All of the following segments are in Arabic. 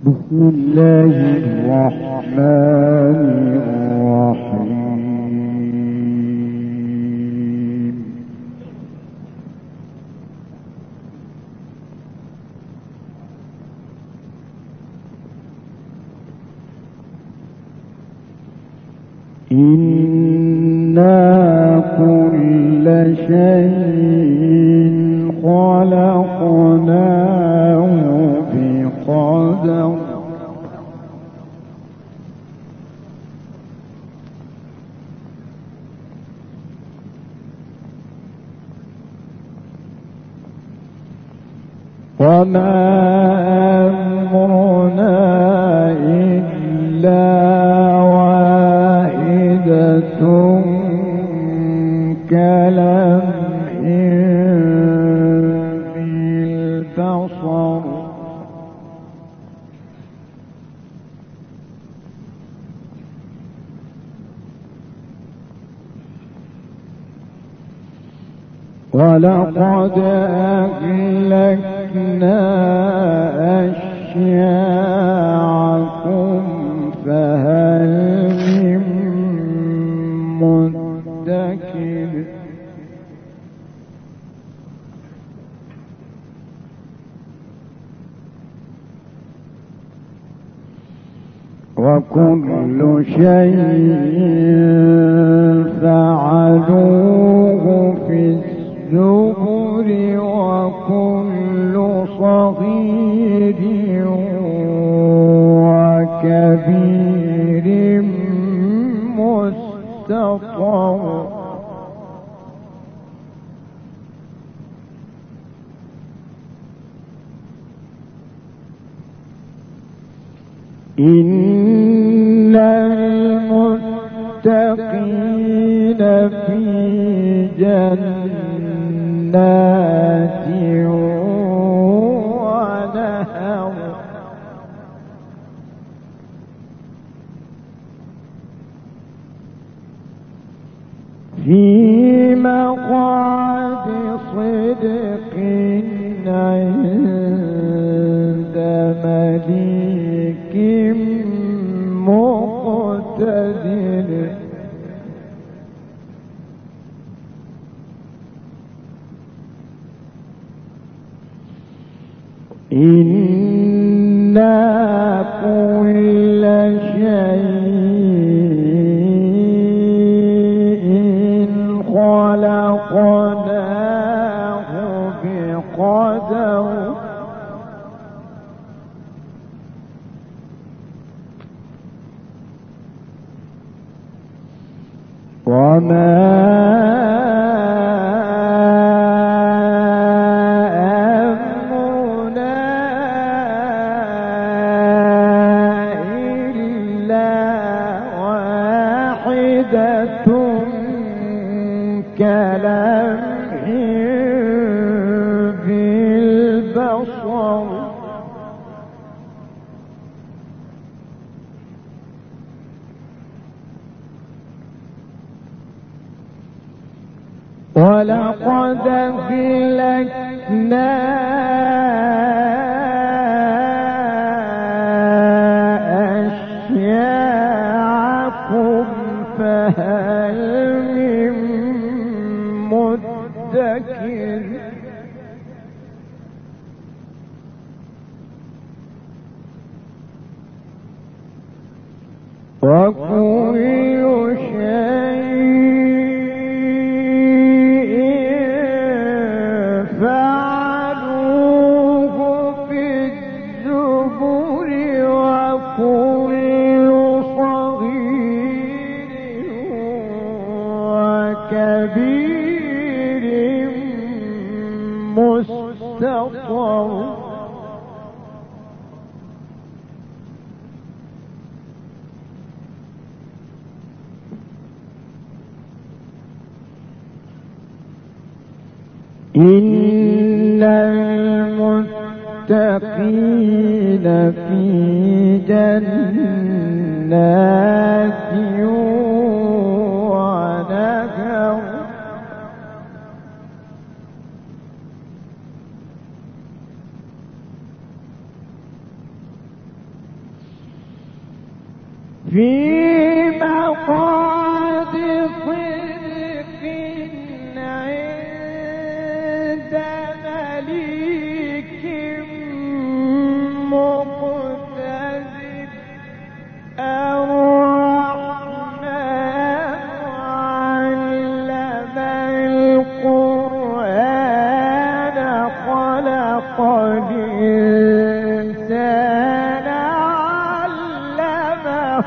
بسم الله الرحمن الرحيم. إنا كل شيء خلقناه بقدر وما أمرنا إلا واحدة كلمح بالبصر ولقد أهلكنا أشياعكم فهل من مدكر وكل شيء فعلوه في الزبر وكل صغير وكبير مستطر إن المتقين في جنات ونهر في مقعد صدق عند مليك مقتدر إنا كل شيء خلقناه بقدر وما كلمح بالبصر ولقد أهلكنا أشياعكم فهل من مدكر وكل شيء فعلوه في الزبر وكل صغير وكبير مستطر إن المتقين في جنات ونهر في مقعد صدق عند مليك مقتدر الرحمن علم القرآن خلق الإنسان علمه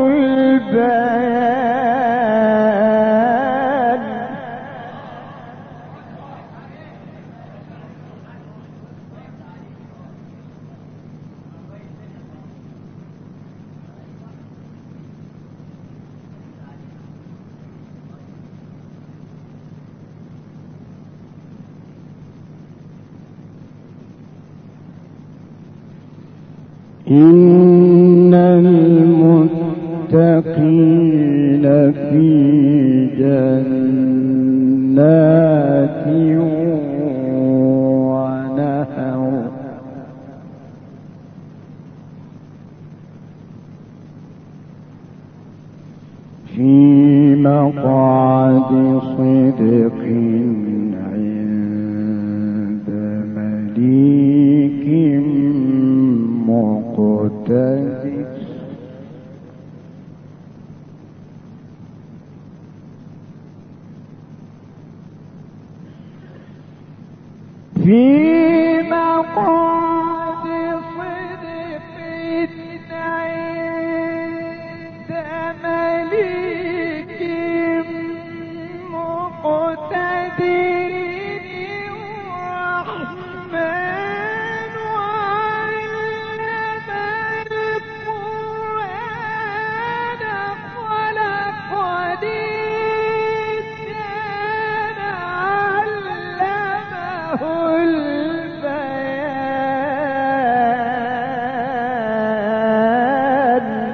البيان إن المتقين في جنات ونهر في مقعد صدق عند مليك مقتدر في مقعد صدق عند مليك مقتدر الرحمن علم القرآن خلق الإنسان علمه البيان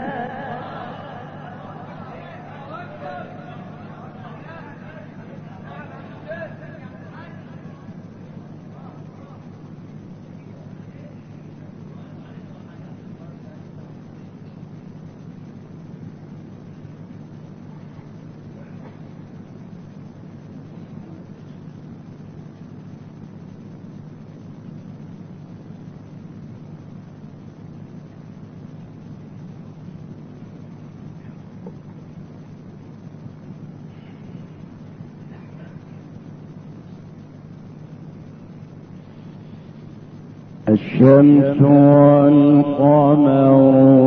الشمس والقمر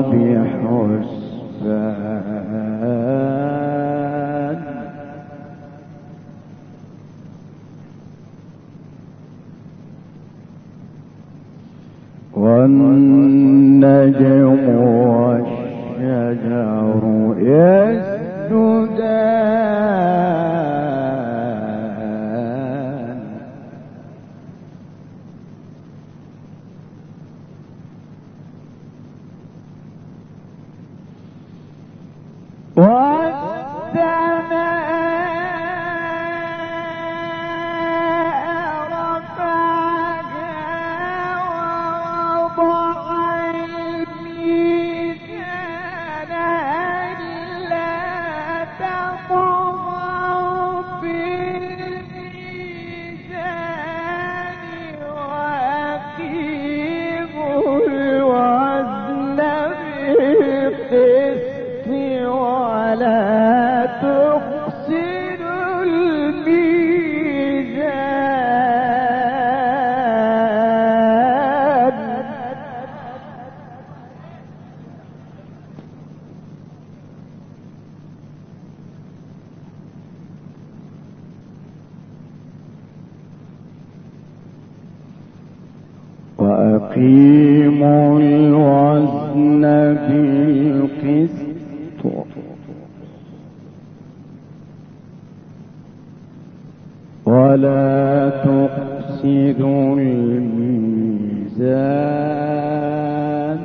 بحسبان والنجم والشجر يسجدان والسماء رفعها ووضع الميزان ألا تطغوا في الميزان وأقيموا الوزن بالقسط ولا تخسروا الميزان وأقيموا الوزن بالقسط ولا تخسروا الميزان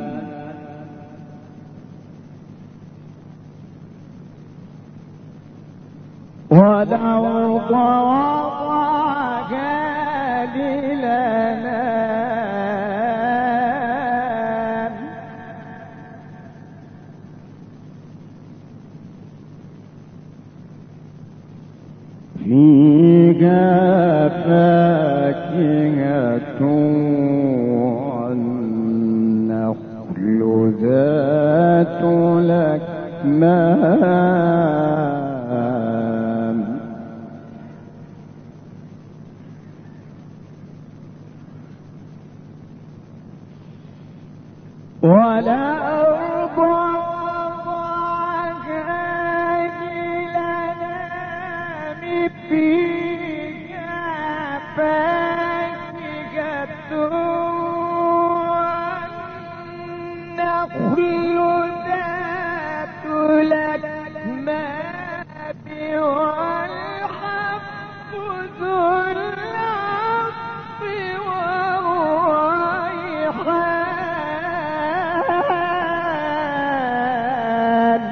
ولو ضربها للأنام فيها فاكهة والنخل ذات الأكمام والأرض وضعها للأنام فيها فاكهة والنخل ذات الأكمام والحب ذو العصف والريحان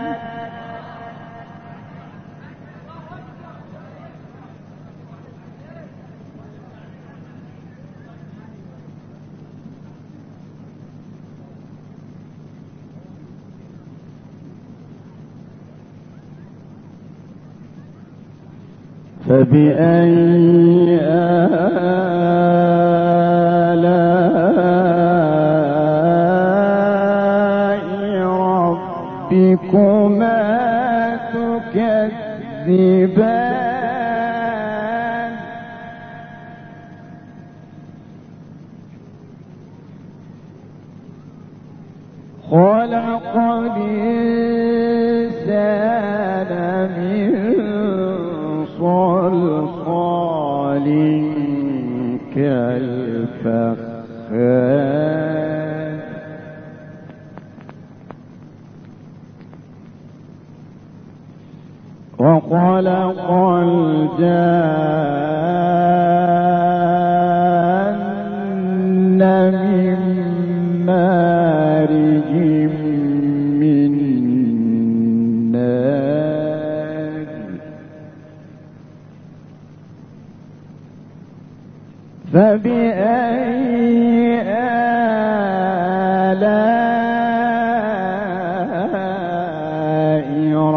فبأي آلاء ربكما تكذبان خلق الإنسان من صلصال كالفخار وخلق الجان من مارج من نار فبأي آلاء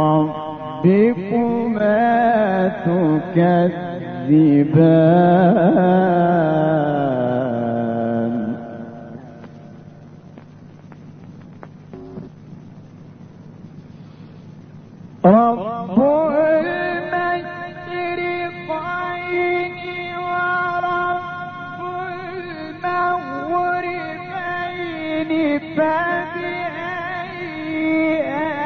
ربكما تكذبان رب المشرقين ورب المغربين فبأي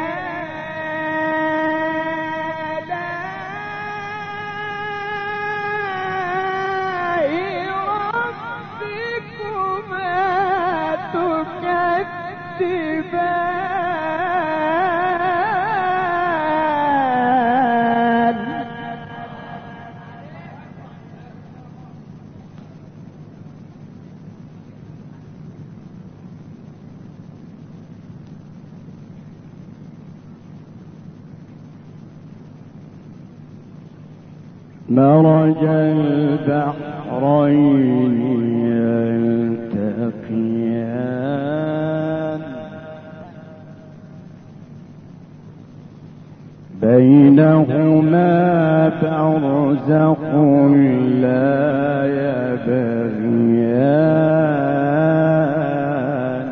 آلاء ربكما تكذبان مرج البحرين يلتقيان بينهما برزخ لا يبغيان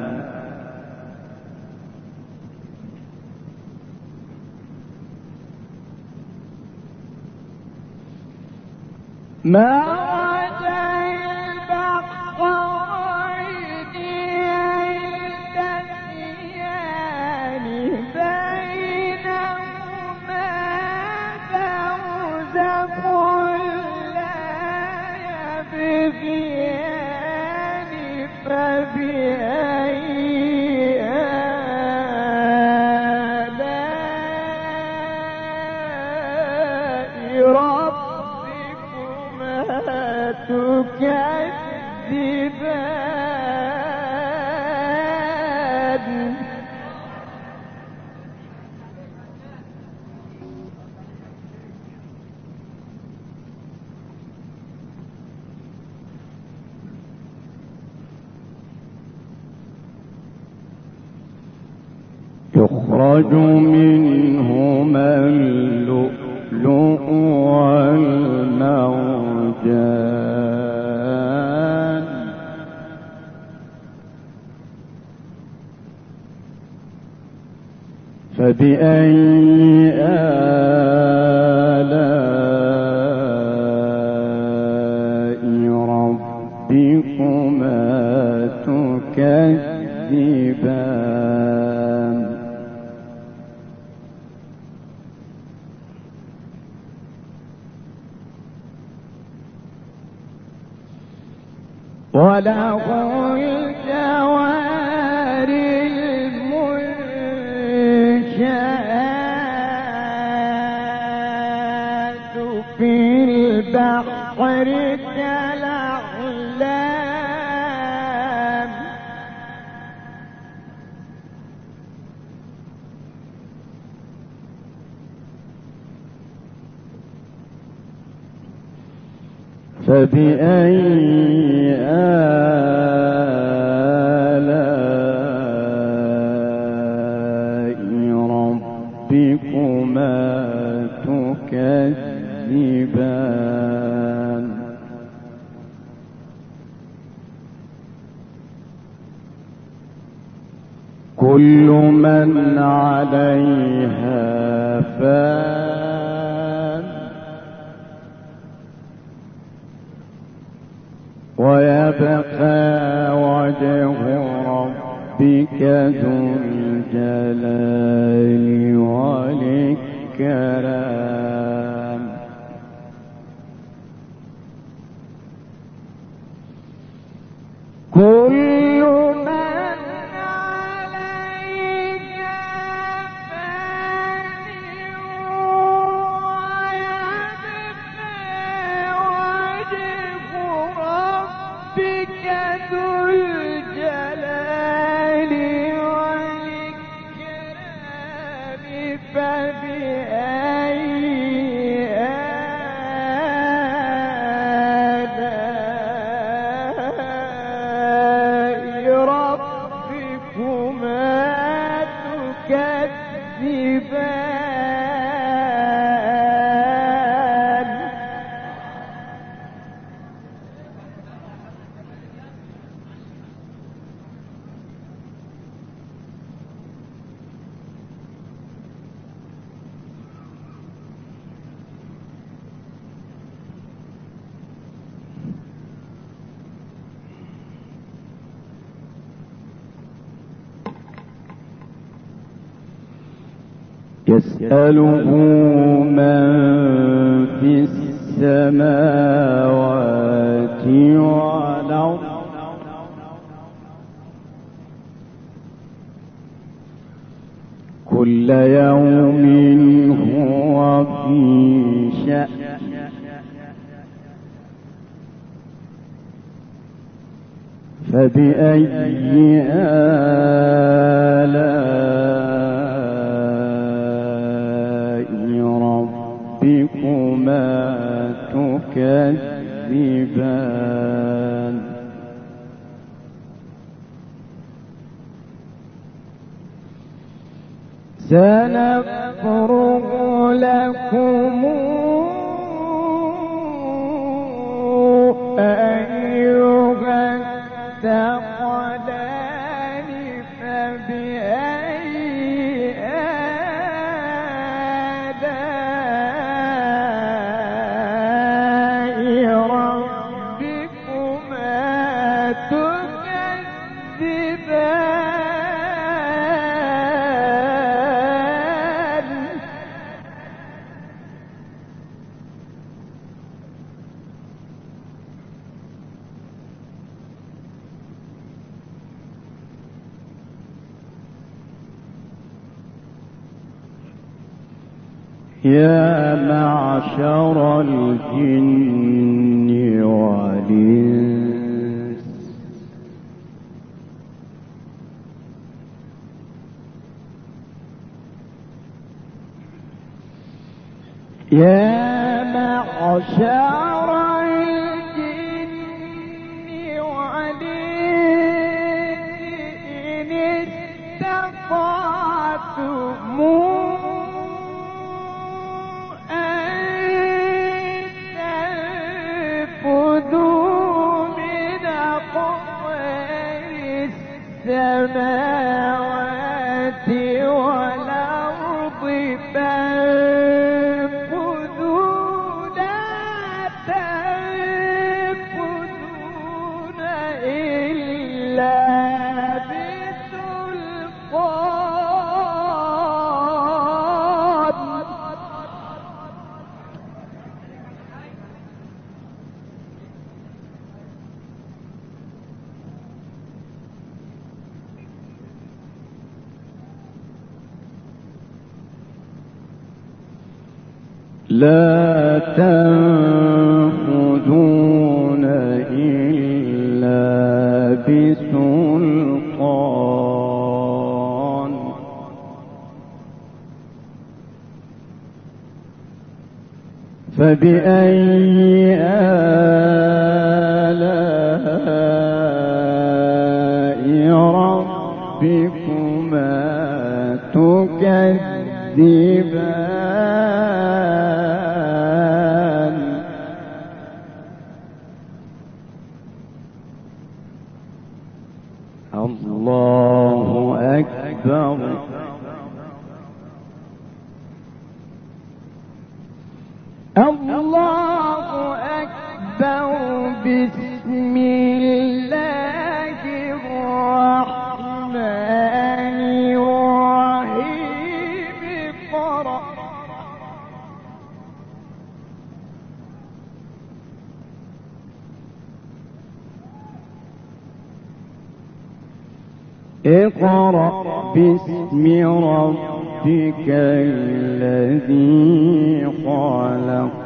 مرج البحرين يلتقيان بينهما برزخ لا يبغيان فبأي آلاء ربكما تكذبان يخرج منهما اللؤلؤ والمرجان فبأي آلاء ربكما تكذبان وله الجوار المنشآت في البحر كالأعلام فبأي آلاء ربكما تكذبان كل من عليها فان ويبقى وجه ربك ذو الجلال والإكرام كل من عليها فان ويبقى وجه ربك ذو الجلال والإكرام فبأي آلاء ربكما تكذبان يسأله من في السماوات والأرض كل يوم هو في شأن فبأي آلاء ربكما تكذبان سنفرغ لكم أيها الثقلان فبأي آلاء ربكما تكذبان يا معشر الجن والإنس يا معشر الجن والإنس إن استطعتم السماوات والأرض لا تنفذون إلا بسلطان فبأي آلاء ربكما تكذبان الله أكبر الله أكبر بسم الله الرحمن الرحيم اقرأ اقرأ باسم ربك الذي خلق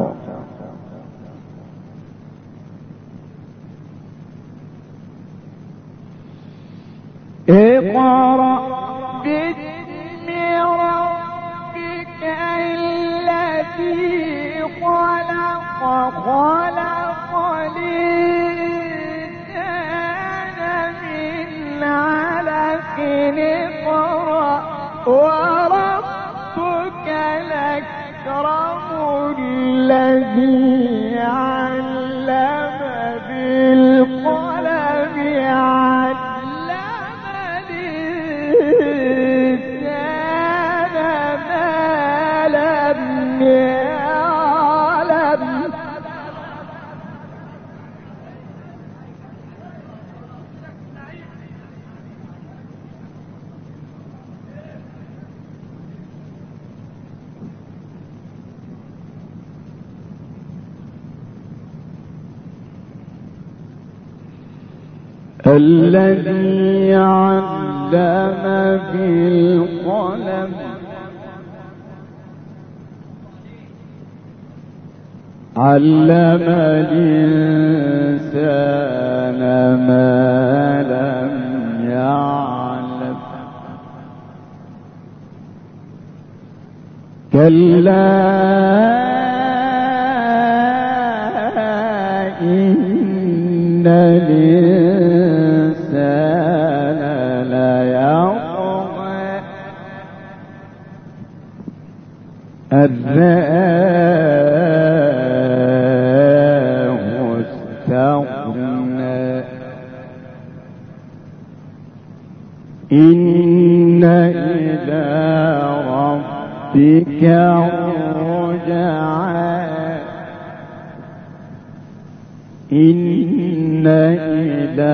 اقرأ باسم ربك الذي خلق خلق الإنسان من علق اقرأ وربك الأكرم الذي علم بالقلم علم الإنسان ما لم يعلم الذي علم بالقلم علم الإنسان ما لم يعلم كلا إن الإنسان ليطغى أن رآه استغنى إن إلى ربك الرجعى إن إلى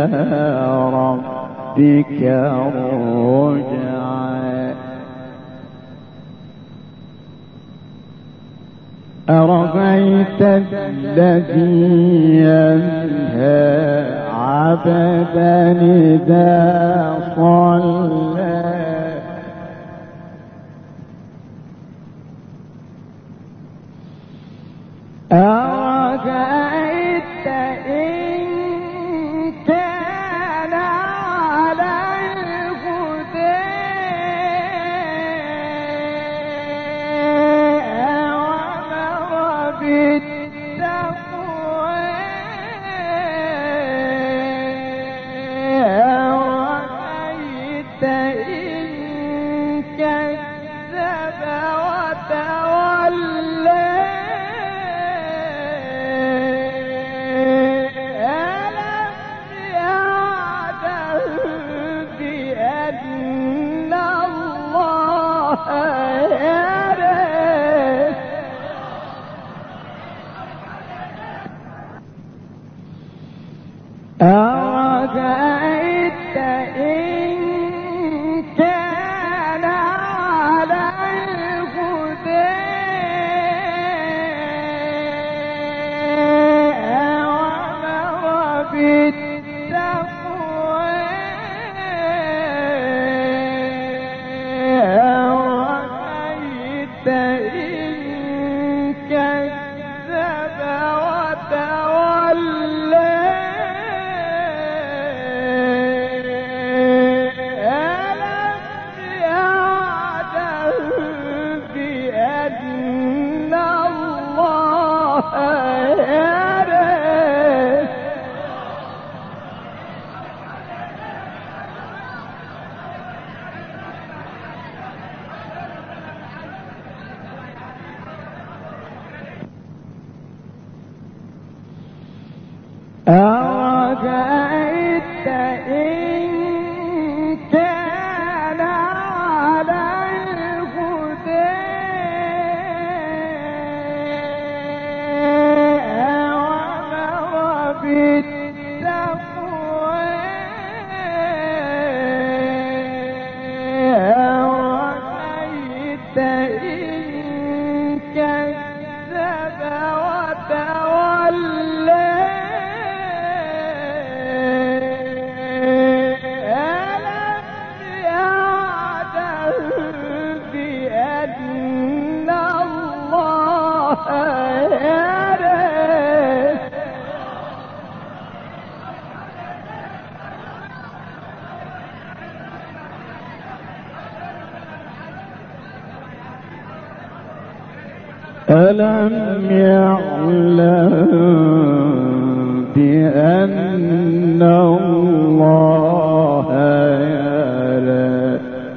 ربك الرجعى أرأيت الذي ينهى عبدا إذا صلى أرأيت إن كان على الهدى وأمر بالتقوى أرأيت إن كذب وتولى أرأيت إن كان على الهدى وأمر بالتقوى أرأيت إن أرأيت إن كان على الهدى وأمر بالتقوى أرأيت إن كذب وتولى ألم يعلم بأن الله يرى.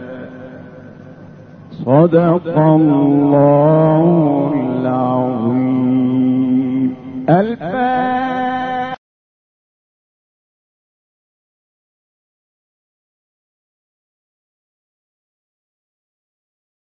صدق الله العظيم. الفاتحة.